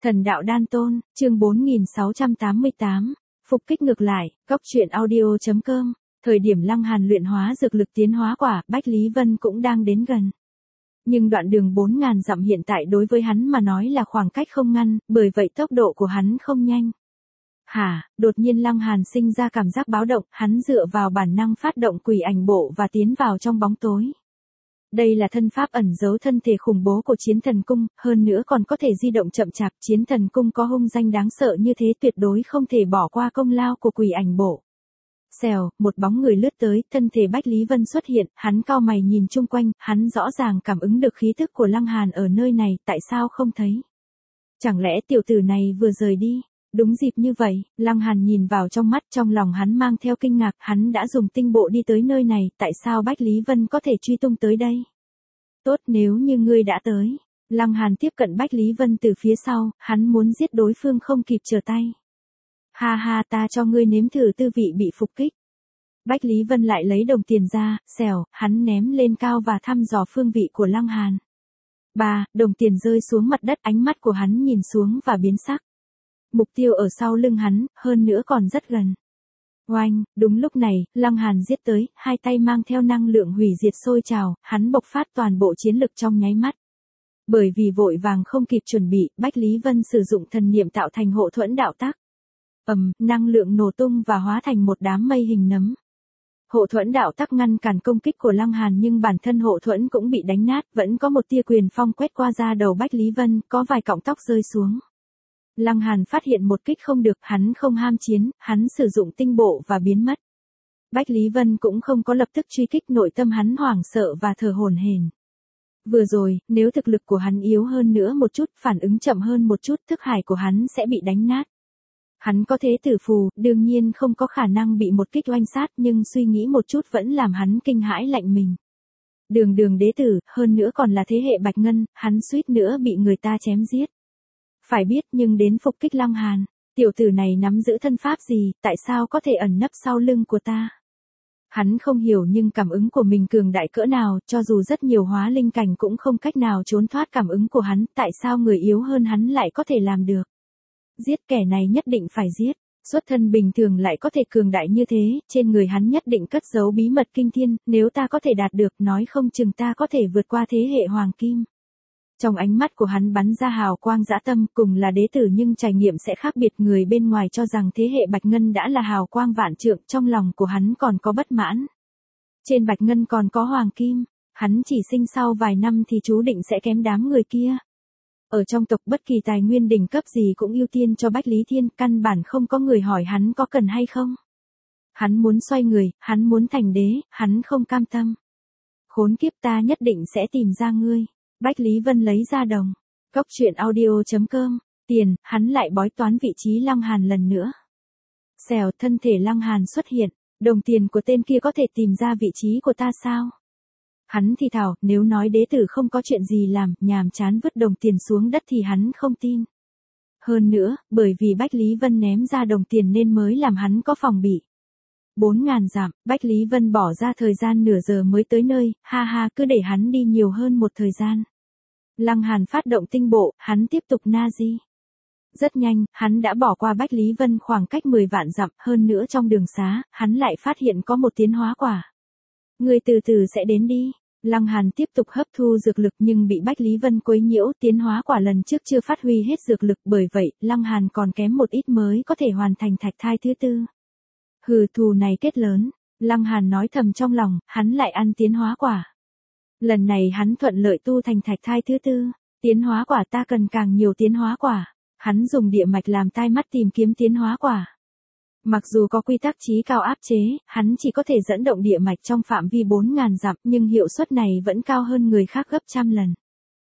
Thần đạo đan tôn, chương 4688, phục kích ngược lại, góc truyện audio.com, thời điểm Lăng Hàn luyện hóa dược lực tiến hóa quả, Bách Lý Vân cũng đang đến gần. Nhưng đoạn đường 4.000 dặm hiện tại đối với hắn mà nói là khoảng cách không ngăn, bởi vậy tốc độ của hắn không nhanh. Đột nhiên Lăng Hàn sinh ra cảm giác báo động, hắn dựa vào bản năng phát động quỷ ảnh bộ và tiến vào trong bóng tối. Đây là thân pháp ẩn giấu thân thể khủng bố của Chiến Thần Cung, hơn nữa còn có thể di động chậm chạp. Chiến Thần Cung có hung danh đáng sợ như thế, tuyệt đối không thể bỏ qua công lao của quỷ ảnh bộ. Xèo, một bóng người lướt tới, thân thể Bách Lý Vân xuất hiện, hắn cau mày nhìn chung quanh, hắn rõ ràng cảm ứng được khí tức của Lăng Hàn ở nơi này, tại sao không thấy? Chẳng lẽ tiểu tử này vừa rời đi? Đúng dịp như vậy, Lăng Hàn nhìn vào trong mắt, trong lòng hắn mang theo kinh ngạc, hắn đã dùng tinh bộ đi tới nơi này, tại sao Bách Lý Vân có thể truy tung tới đây? Tốt, nếu như ngươi đã tới. Lăng Hàn tiếp cận Bách Lý Vân từ phía sau, hắn muốn giết đối phương không kịp trở tay. Ha, ta cho ngươi nếm thử tư vị bị phục kích. Bách Lý Vân lại lấy đồng tiền ra, xèo, hắn ném lên cao và thăm dò phương vị của Lăng Hàn. Đồng tiền rơi xuống mặt đất, ánh mắt của hắn nhìn xuống và biến sắc. Mục tiêu ở sau lưng hắn, hơn nữa còn rất gần. Oanh, đúng lúc này, Lăng Hàn giết tới, hai tay mang theo năng lượng hủy diệt sôi trào, hắn bộc phát toàn bộ chiến lực trong nháy mắt. Bởi vì vội vàng không kịp chuẩn bị, Bách Lý Vân sử dụng thần niệm tạo thành hộ thuẫn đạo tắc. Năng lượng nổ tung và hóa thành một đám mây hình nấm. Hộ thuẫn đạo tắc ngăn cản công kích của Lăng Hàn, nhưng bản thân hộ thuẫn cũng bị đánh nát, vẫn có một tia quyền phong quét qua da đầu Bách Lý Vân, có vài cọng tóc rơi xuống. Lăng Hàn phát hiện một kích không được, hắn không ham chiến, hắn sử dụng tinh bộ và biến mất. Bách Lý Vân cũng không có lập tức truy kích, nội tâm hắn hoảng sợ và thở hổn hển. Vừa rồi, nếu thực lực của hắn yếu hơn nữa một chút, phản ứng chậm hơn một chút, thức hải của hắn sẽ bị đánh nát. Hắn có thế tử phù, đương nhiên không có khả năng bị một kích oanh sát, nhưng suy nghĩ một chút vẫn làm hắn kinh hãi lạnh mình. Đường đế tử, hơn nữa còn là thế hệ Bạch Ngân, hắn suýt nữa bị người ta chém giết. Phải biết, nhưng đến phục kích Lăng Hàn, tiểu tử này nắm giữ thân pháp gì, tại sao có thể ẩn nấp sau lưng của ta? Hắn không hiểu, nhưng cảm ứng của mình cường đại cỡ nào, cho dù rất nhiều hóa linh cảnh cũng không cách nào trốn thoát cảm ứng của hắn, tại sao người yếu hơn hắn lại có thể làm được? Giết kẻ này nhất định phải giết, xuất thân bình thường lại có thể cường đại như thế, trên người hắn nhất định cất giấu bí mật kinh thiên, nếu ta có thể đạt được, nói không chừng ta có thể vượt qua thế hệ hoàng kim. Trong ánh mắt của hắn bắn ra hào quang dã tâm, cùng là đế tử nhưng trải nghiệm sẽ khác biệt, người bên ngoài cho rằng thế hệ Bạch Ngân đã là hào quang vạn trượng, trong lòng của hắn còn có bất mãn. Trên Bạch Ngân còn có hoàng kim, hắn chỉ sinh sau vài năm thì chú định sẽ kém đám người kia. Ở trong tộc bất kỳ tài nguyên đỉnh cấp gì cũng ưu tiên cho Bách Lý Thiên, căn bản không có người hỏi hắn có cần hay không. Hắn muốn xoay người, hắn muốn thành đế, hắn không cam tâm. Khốn kiếp, ta nhất định sẽ tìm ra ngươi. Bách Lý Vân lấy ra đồng. Góc truyện audio.com, tiền, hắn lại bói toán vị trí Lăng Hàn lần nữa. Xèo, thân thể Lăng Hàn xuất hiện, đồng tiền của tên kia có thể tìm ra vị trí của ta sao? Hắn thì thào, nếu nói đế tử không có chuyện gì làm, nhàm chán vứt đồng tiền xuống đất thì hắn không tin. Hơn nữa, bởi vì Bách Lý Vân ném ra đồng tiền nên mới làm hắn có phòng bị. 4.000 dặm, Bách Lý Vân bỏ ra thời gian nửa giờ mới tới nơi, cứ để hắn đi nhiều hơn một thời gian. Lăng Hàn phát động tinh bộ, hắn tiếp tục Nazi. Rất nhanh, hắn đã bỏ qua Bách Lý Vân khoảng cách 10 vạn dặm, hơn nữa trong đường xá, hắn lại phát hiện có một tiến hóa quả. Người từ từ sẽ đến đi. Lăng Hàn tiếp tục hấp thu dược lực nhưng bị Bách Lý Vân quấy nhiễu, tiến hóa quả lần trước chưa phát huy hết dược lực, bởi vậy, Lăng Hàn còn kém một ít mới có thể hoàn thành thạch thai thứ tư. Thù này kết lớn, Lăng Hàn nói thầm trong lòng, hắn lại ăn tiến hóa quả. Lần này hắn thuận lợi tu thành thạch thai thứ tư, tiến hóa quả, ta cần càng nhiều tiến hóa quả. Hắn dùng địa mạch làm tai mắt tìm kiếm tiến hóa quả. Mặc dù có quy tắc chí cao áp chế, hắn chỉ có thể dẫn động địa mạch trong phạm vi 4.000 dặm, nhưng hiệu suất này vẫn cao hơn người khác gấp trăm lần.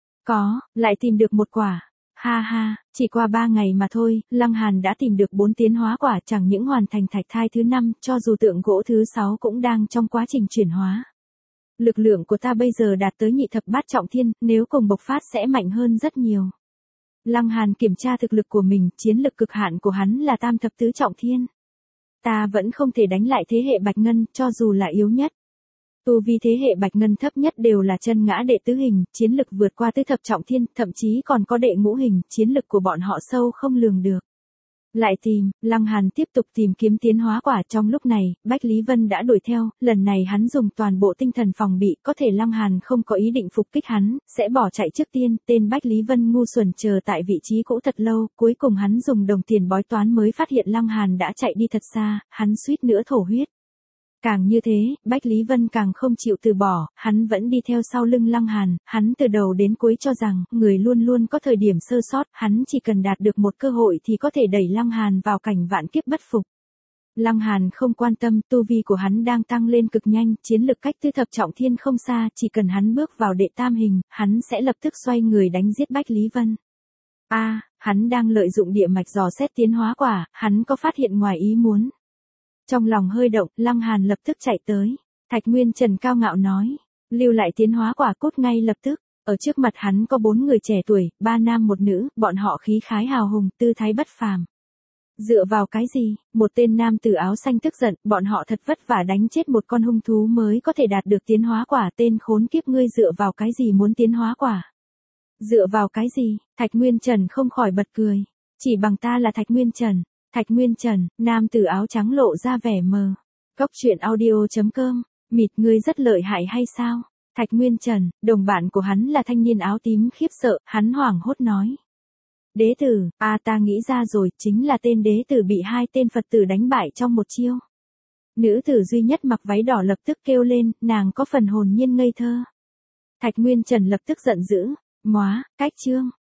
Lại tìm được một quả. Chỉ qua 3 ngày mà thôi, Lăng Hàn đã tìm được 4 tiến hóa quả, chẳng những hoàn thành thạch thai thứ 5, cho dù tượng gỗ thứ 6 cũng đang trong quá trình chuyển hóa. Lực lượng của ta bây giờ đạt tới nhị thập bát trọng thiên, nếu cùng bộc phát sẽ mạnh hơn rất nhiều. Lăng Hàn kiểm tra thực lực của mình, chiến lực cực hạn của hắn là tam thập tứ trọng thiên. Ta vẫn không thể đánh lại thế hệ Bạch Ngân, cho dù là yếu nhất. Tu vi thế hệ Bạch Ngân thấp nhất đều là chân ngã đệ tứ hình, chiến lực vượt qua tứ thập trọng thiên, thậm chí còn có đệ ngũ hình, chiến lực của bọn họ sâu không lường được. Lại tìm, Lăng Hàn tiếp tục tìm kiếm tiến hóa quả. Trong lúc này, Bách Lý Vân đã đuổi theo, lần này hắn dùng toàn bộ tinh thần phòng bị, có thể Lăng Hàn không có ý định phục kích hắn, sẽ bỏ chạy trước tiên. Tên Bách Lý Vân ngu xuẩn chờ tại vị trí cũ thật lâu, cuối cùng hắn dùng đồng tiền bói toán mới phát hiện Lăng Hàn đã chạy đi thật xa, hắn suýt nữa thổ huyết. Càng như thế, Bách Lý Vân càng không chịu từ bỏ, hắn vẫn đi theo sau lưng Lăng Hàn, hắn từ đầu đến cuối cho rằng, người luôn luôn có thời điểm sơ sót, hắn chỉ cần đạt được một cơ hội thì có thể đẩy Lăng Hàn vào cảnh vạn kiếp bất phục. Lăng Hàn không quan tâm, tu vi của hắn đang tăng lên cực nhanh, chiến lực cách tứ thập trọng thiên không xa, chỉ cần hắn bước vào đệ tam hình, hắn sẽ lập tức xoay người đánh giết Bách Lý Vân. Hắn đang lợi dụng địa mạch dò xét tiến hóa quả, hắn có phát hiện ngoài ý muốn. Trong lòng hơi động, Lăng Hàn lập tức chạy tới. Thạch Nguyên Trần cao ngạo nói, lưu lại tiến hóa quả cốt ngay lập tức. Ở trước mặt hắn có 4 người trẻ tuổi, 3 nam 1 nữ, bọn họ khí khái hào hùng, tư thái bất phàm. Dựa vào cái gì? Một tên nam tử áo xanh tức giận, bọn họ thật vất vả đánh chết một con hung thú mới có thể đạt được tiến hóa quả. Tên khốn kiếp, ngươi dựa vào cái gì muốn tiến hóa quả? Dựa vào cái gì? Thạch Nguyên Trần không khỏi bật cười. Chỉ bằng ta là Thạch Nguyên Trần. Thạch Nguyên Trần, nam tử áo trắng lộ ra vẻ mờ. Cốc truyện audio.com, mịt, ngươi rất lợi hại hay sao? Thạch Nguyên Trần, đồng bạn của hắn là thanh niên áo tím khiếp sợ, hắn hoảng hốt nói. Đế tử, ta nghĩ ra rồi, chính là tên đế tử bị 2 tên Phật tử đánh bại trong một chiêu. Nữ tử duy nhất mặc váy đỏ lập tức kêu lên, nàng có phần hồn nhiên ngây thơ. Thạch Nguyên Trần lập tức giận dữ, móa, cách chương.